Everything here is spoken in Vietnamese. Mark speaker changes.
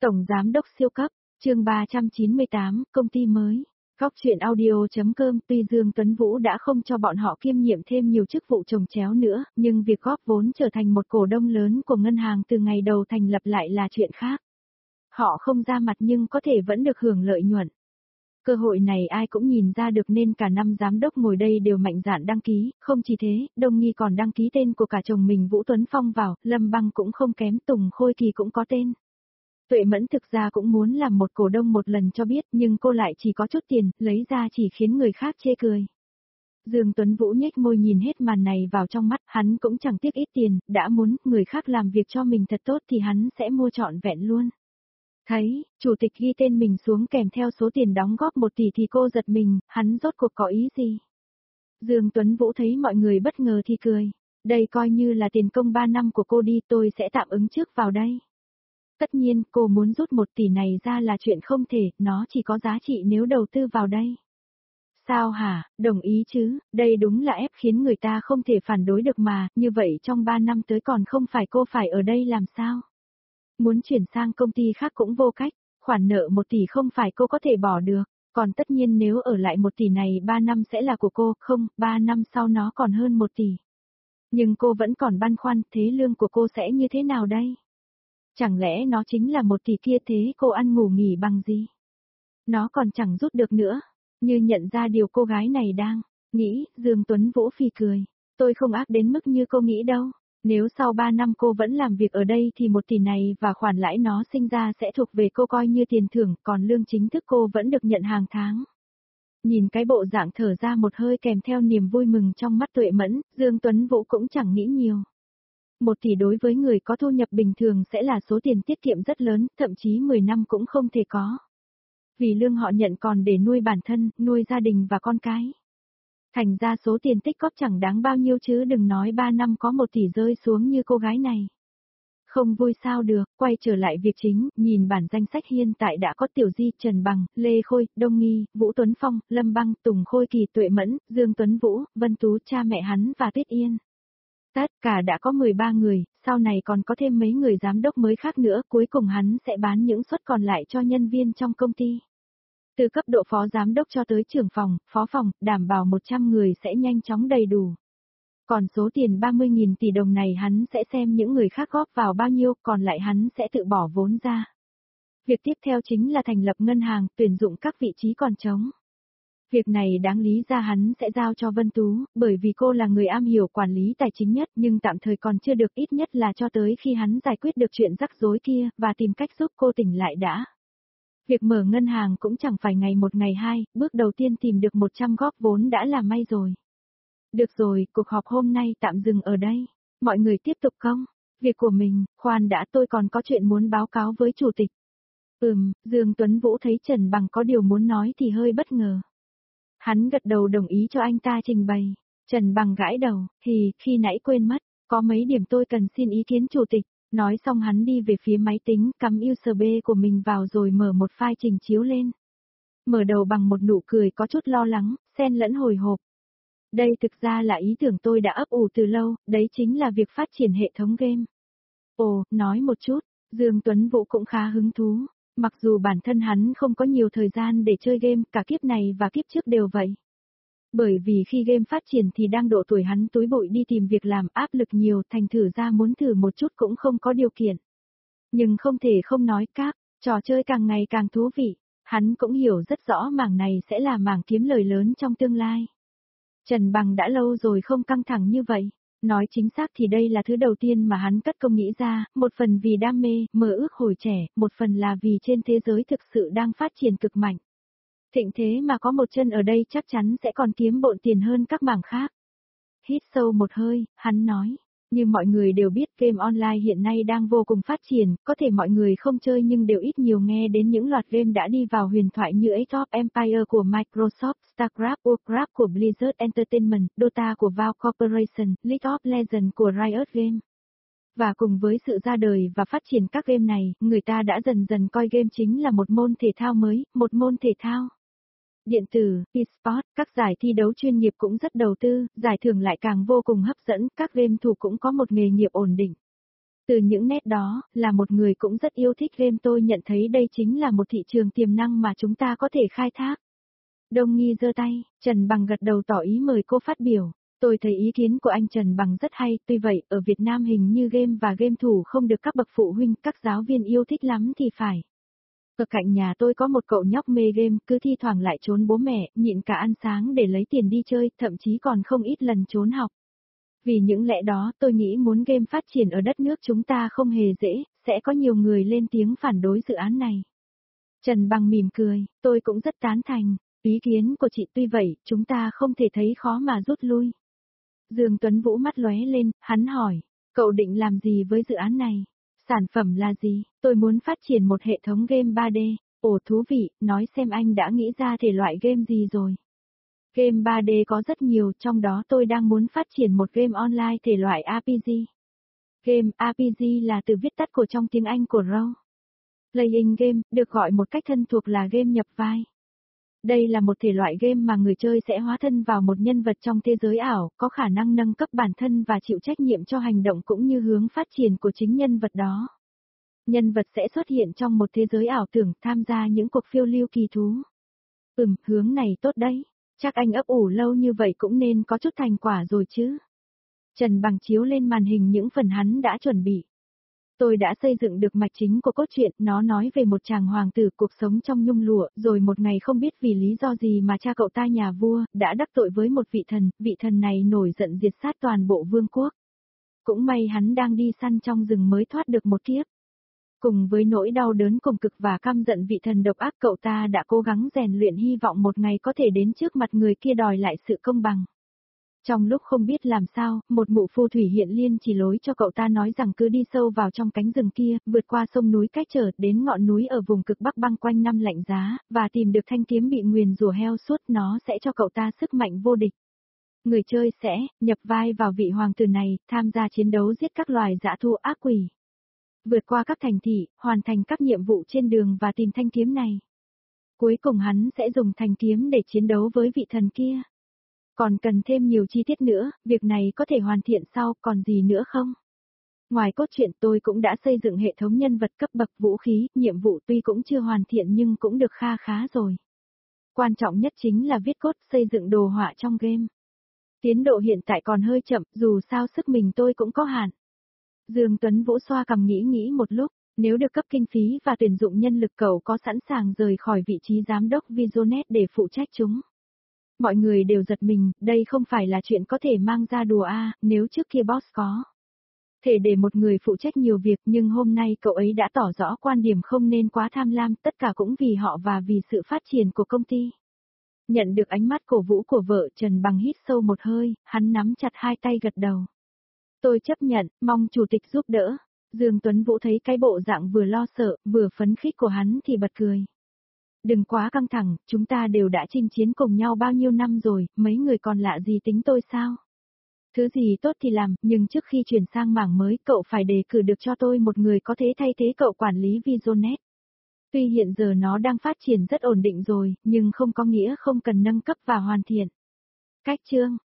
Speaker 1: Tổng Giám đốc siêu cấp, chương 398, công ty mới. Góc truyện audio.com. Tuy Dương Tuấn Vũ đã không cho bọn họ kiêm nhiệm thêm nhiều chức vụ chồng chéo nữa, nhưng việc góp vốn trở thành một cổ đông lớn của ngân hàng từ ngày đầu thành lập lại là chuyện khác. Họ không ra mặt nhưng có thể vẫn được hưởng lợi nhuận. Cơ hội này ai cũng nhìn ra được nên cả năm giám đốc ngồi đây đều mạnh dạn đăng ký, không chỉ thế, Đông Nghi còn đăng ký tên của cả chồng mình Vũ Tuấn Phong vào, Lâm Băng cũng không kém, Tùng Khôi Kỳ cũng có tên. Tuệ Mẫn thực ra cũng muốn làm một cổ đông một lần cho biết nhưng cô lại chỉ có chút tiền, lấy ra chỉ khiến người khác chê cười. Dương Tuấn Vũ nhếch môi nhìn hết màn này vào trong mắt, hắn cũng chẳng tiếc ít tiền, đã muốn người khác làm việc cho mình thật tốt thì hắn sẽ mua trọn vẹn luôn. Thấy, chủ tịch ghi tên mình xuống kèm theo số tiền đóng góp 1 tỷ thì cô giật mình, hắn rốt cuộc có ý gì? Dương Tuấn Vũ thấy mọi người bất ngờ thì cười, đây coi như là tiền công 3 năm của cô đi, tôi sẽ tạm ứng trước vào đây. Tất nhiên, cô muốn rút 1 tỷ này ra là chuyện không thể, nó chỉ có giá trị nếu đầu tư vào đây. Sao hả, đồng ý chứ, đây đúng là ép khiến người ta không thể phản đối được mà, như vậy trong 3 năm tới còn không phải cô phải ở đây làm sao? Muốn chuyển sang công ty khác cũng vô cách, khoản nợ 1 tỷ không phải cô có thể bỏ được, còn tất nhiên nếu ở lại 1 tỷ này 3 năm sẽ là của cô, không, 3 năm sau nó còn hơn 1 tỷ. Nhưng cô vẫn còn băn khoăn, thế lương của cô sẽ như thế nào đây? Chẳng lẽ nó chính là 1 tỷ kia, thế cô ăn ngủ nghỉ bằng gì? Nó còn chẳng rút được nữa. Như nhận ra điều cô gái này đang nghĩ, Dương Tuấn Vũ phì cười. Tôi không ác đến mức như cô nghĩ đâu. Nếu sau 3 năm cô vẫn làm việc ở đây thì 1 tỷ này và khoản lãi nó sinh ra sẽ thuộc về cô coi như tiền thưởng, còn lương chính thức cô vẫn được nhận hàng tháng. Nhìn cái bộ dạng thở ra một hơi kèm theo niềm vui mừng trong mắt Tuệ Mẫn, Dương Tuấn Vũ cũng chẳng nghĩ nhiều. 1 tỷ đối với người có thu nhập bình thường sẽ là số tiền tiết kiệm rất lớn, thậm chí 10 năm cũng không thể có. Vì lương họ nhận còn để nuôi bản thân, nuôi gia đình và con cái. Thành ra số tiền tích góp chẳng đáng bao nhiêu chứ đừng nói 3 năm có 1 tỷ rơi xuống như cô gái này. Không vui sao được, quay trở lại việc chính, nhìn bản danh sách hiện tại đã có Tiểu Di, Trần Bằng, Lê Khôi, Đông Nghi, Vũ Tuấn Phong, Lâm Băng, Tùng Khôi Kỳ, Tuệ Mẫn, Dương Tuấn Vũ, Vân Tú, cha mẹ hắn và Tuyết Yên. Tất cả đã có 13 người, sau này còn có thêm mấy người giám đốc mới khác nữa, cuối cùng hắn sẽ bán những suất còn lại cho nhân viên trong công ty. Từ cấp độ phó giám đốc cho tới trưởng phòng, phó phòng, đảm bảo 100 người sẽ nhanh chóng đầy đủ. Còn số tiền 30.000 tỷ đồng này hắn sẽ xem những người khác góp vào bao nhiêu, còn lại hắn sẽ tự bỏ vốn ra. Việc tiếp theo chính là thành lập ngân hàng, tuyển dụng các vị trí còn trống. Việc này đáng lý ra hắn sẽ giao cho Vân Tú, bởi vì cô là người am hiểu quản lý tài chính nhất nhưng tạm thời còn chưa được, ít nhất là cho tới khi hắn giải quyết được chuyện rắc rối kia và tìm cách giúp cô tỉnh lại đã. Việc mở ngân hàng cũng chẳng phải ngày 1 ngày 2, bước đầu tiên tìm được 100 góp vốn đã là may rồi. Được rồi, cuộc họp hôm nay tạm dừng ở đây. Mọi người tiếp tục công việc của mình, khoan đã, tôi còn có chuyện muốn báo cáo với chủ tịch. Dương Tuấn Vũ thấy Trần Bằng có điều muốn nói thì hơi bất ngờ. Hắn gật đầu đồng ý cho anh ta trình bày. Trần Bằng gãi đầu, thì, khi nãy quên mất, có mấy điểm tôi cần xin ý kiến chủ tịch. Nói xong hắn đi về phía máy tính, cắm USB của mình vào rồi mở một file trình chiếu lên. Mở đầu bằng một nụ cười có chút lo lắng, xen lẫn hồi hộp. Đây thực ra là ý tưởng tôi đã ấp ủ từ lâu, đấy chính là việc phát triển hệ thống game. Ồ, nói một chút, Dương Tuấn Vũ cũng khá hứng thú. Mặc dù bản thân hắn không có nhiều thời gian để chơi game, cả kiếp này và kiếp trước đều vậy. Bởi vì khi game phát triển thì đang độ tuổi hắn túi bụi đi tìm việc làm, áp lực nhiều, thành thử ra muốn thử một chút cũng không có điều kiện. Nhưng không thể không nói các, trò chơi càng ngày càng thú vị, hắn cũng hiểu rất rõ mảng này sẽ là mảng kiếm lời lớn trong tương lai. Trần Bằng đã lâu rồi không căng thẳng như vậy. Nói chính xác thì đây là thứ đầu tiên mà hắn cất công nghĩ ra, một phần vì đam mê, mơ ước hồi trẻ, một phần là vì trên thế giới thực sự đang phát triển cực mạnh. Thịnh thế mà có một chân ở đây chắc chắn sẽ còn kiếm bộn tiền hơn các mảng khác. Hít sâu một hơi, hắn nói, như mọi người đều biết game online hiện nay đang vô cùng phát triển, có thể mọi người không chơi nhưng đều ít nhiều nghe đến những loạt game đã đi vào huyền thoại như Age of Empires của Microsoft, StarCraft, Warcraft của Blizzard Entertainment, Dota của Valve Corporation, League of Legends của Riot Games. Và cùng với sự ra đời và phát triển các game này, người ta đã dần dần coi game chính là một môn thể thao mới, một môn thể thao. Điện tử, eSports, các giải thi đấu chuyên nghiệp cũng rất đầu tư, giải thưởng lại càng vô cùng hấp dẫn, các game thủ cũng có một nghề nghiệp ổn định. Từ những nét đó, là một người cũng rất yêu thích game, tôi nhận thấy đây chính là một thị trường tiềm năng mà chúng ta có thể khai thác. Đông Nghi giơ tay, Trần Bằng gật đầu tỏ ý mời cô phát biểu. Tôi thấy ý kiến của anh Trần Bằng rất hay, tuy vậy, ở Việt Nam hình như game và game thủ không được các bậc phụ huynh, các giáo viên yêu thích lắm thì phải. Ở cạnh nhà tôi có một cậu nhóc mê game, cứ thi thoảng lại trốn bố mẹ, nhịn cả ăn sáng để lấy tiền đi chơi, thậm chí còn không ít lần trốn học. Vì những lẽ đó, tôi nghĩ muốn game phát triển ở đất nước chúng ta không hề dễ, sẽ có nhiều người lên tiếng phản đối dự án này. Trần Bằng mỉm cười, tôi cũng rất tán thành. Ý kiến của chị, tuy vậy, chúng ta không thể thấy khó mà rút lui. Dương Tuấn Vũ mắt lóe lên, hắn hỏi, cậu định làm gì với dự án này? Sản phẩm là gì? Tôi muốn phát triển một hệ thống game 3D. Ồ, thú vị, nói xem anh đã nghĩ ra thể loại game gì rồi. Game 3D có rất nhiều, trong đó tôi đang muốn phát triển một game online thể loại RPG. Game RPG là từ viết tắt của trong tiếng Anh của Role Playing Game, được gọi một cách thân thuộc là game nhập vai. Đây là một thể loại game mà người chơi sẽ hóa thân vào một nhân vật trong thế giới ảo, có khả năng nâng cấp bản thân và chịu trách nhiệm cho hành động cũng như hướng phát triển của chính nhân vật đó. Nhân vật sẽ xuất hiện trong một thế giới ảo tưởng, tham gia những cuộc phiêu lưu kỳ thú. Hướng này tốt đấy. Chắc anh ấp ủ lâu như vậy cũng nên có chút thành quả rồi chứ. Trần Bằng chiếu lên màn hình những phần hắn đã chuẩn bị. Tôi đã xây dựng được mạch chính của cốt truyện, nó nói về một chàng hoàng tử cuộc sống trong nhung lụa, rồi một ngày không biết vì lý do gì mà cha cậu ta nhà vua, đã đắc tội với một vị thần này nổi giận diệt sát toàn bộ vương quốc. Cũng may hắn đang đi săn trong rừng mới thoát được một kiếp. Cùng với nỗi đau đớn cùng cực và căm giận vị thần độc ác, cậu ta đã cố gắng rèn luyện hy vọng một ngày có thể đến trước mặt người kia đòi lại sự công bằng. Trong lúc không biết làm sao, một mụ phù thủy hiện liên chỉ lối cho cậu ta, nói rằng cứ đi sâu vào trong cánh rừng kia, vượt qua sông núi cách trở đến ngọn núi ở vùng cực Bắc băng quanh năm lạnh giá, và tìm được thanh kiếm bị nguyền rủa heo suốt, nó sẽ cho cậu ta sức mạnh vô địch. Người chơi sẽ nhập vai vào vị hoàng tử này, tham gia chiến đấu giết các loài dã thú ác quỷ. Vượt qua các thành thị, hoàn thành các nhiệm vụ trên đường và tìm thanh kiếm này. Cuối cùng hắn sẽ dùng thanh kiếm để chiến đấu với vị thần kia. Còn cần thêm nhiều chi tiết nữa, việc này có thể hoàn thiện sau, còn gì nữa không? Ngoài cốt truyện, tôi cũng đã xây dựng hệ thống nhân vật, cấp bậc, vũ khí, nhiệm vụ, tuy cũng chưa hoàn thiện nhưng cũng được kha khá rồi. Quan trọng nhất chính là viết cốt, xây dựng đồ họa trong game. Tiến độ hiện tại còn hơi chậm, dù sao sức mình tôi cũng có hạn. Dương Tuấn Vũ xoa cằm nghĩ một lúc, nếu được cấp kinh phí và tuyển dụng nhân lực, cậu có sẵn sàng rời khỏi vị trí giám đốc Visionet để phụ trách chúng? Mọi người đều giật mình, đây không phải là chuyện có thể mang ra đùa nếu trước kia boss có thể để một người phụ trách nhiều việc, nhưng hôm nay cậu ấy đã tỏ rõ quan điểm không nên quá tham lam, tất cả cũng vì họ và vì sự phát triển của công ty. Nhận được ánh mắt cổ vũ của vợ, Trần Bằng hít sâu một hơi, hắn nắm chặt hai tay gật đầu. Tôi chấp nhận, mong chủ tịch giúp đỡ. Dương Tuấn Vũ thấy cái bộ dạng vừa lo sợ, vừa phấn khích của hắn thì bật cười. Đừng quá căng thẳng, chúng ta đều đã chinh chiến cùng nhau bao nhiêu năm rồi, mấy người còn lạ gì tính tôi sao? Thứ gì tốt thì làm, nhưng trước khi chuyển sang mảng mới, cậu phải đề cử được cho tôi một người có thể thay thế cậu quản lý Visionet. Tuy hiện giờ nó đang phát triển rất ổn định rồi, nhưng không có nghĩa không cần nâng cấp và hoàn thiện. Cách chương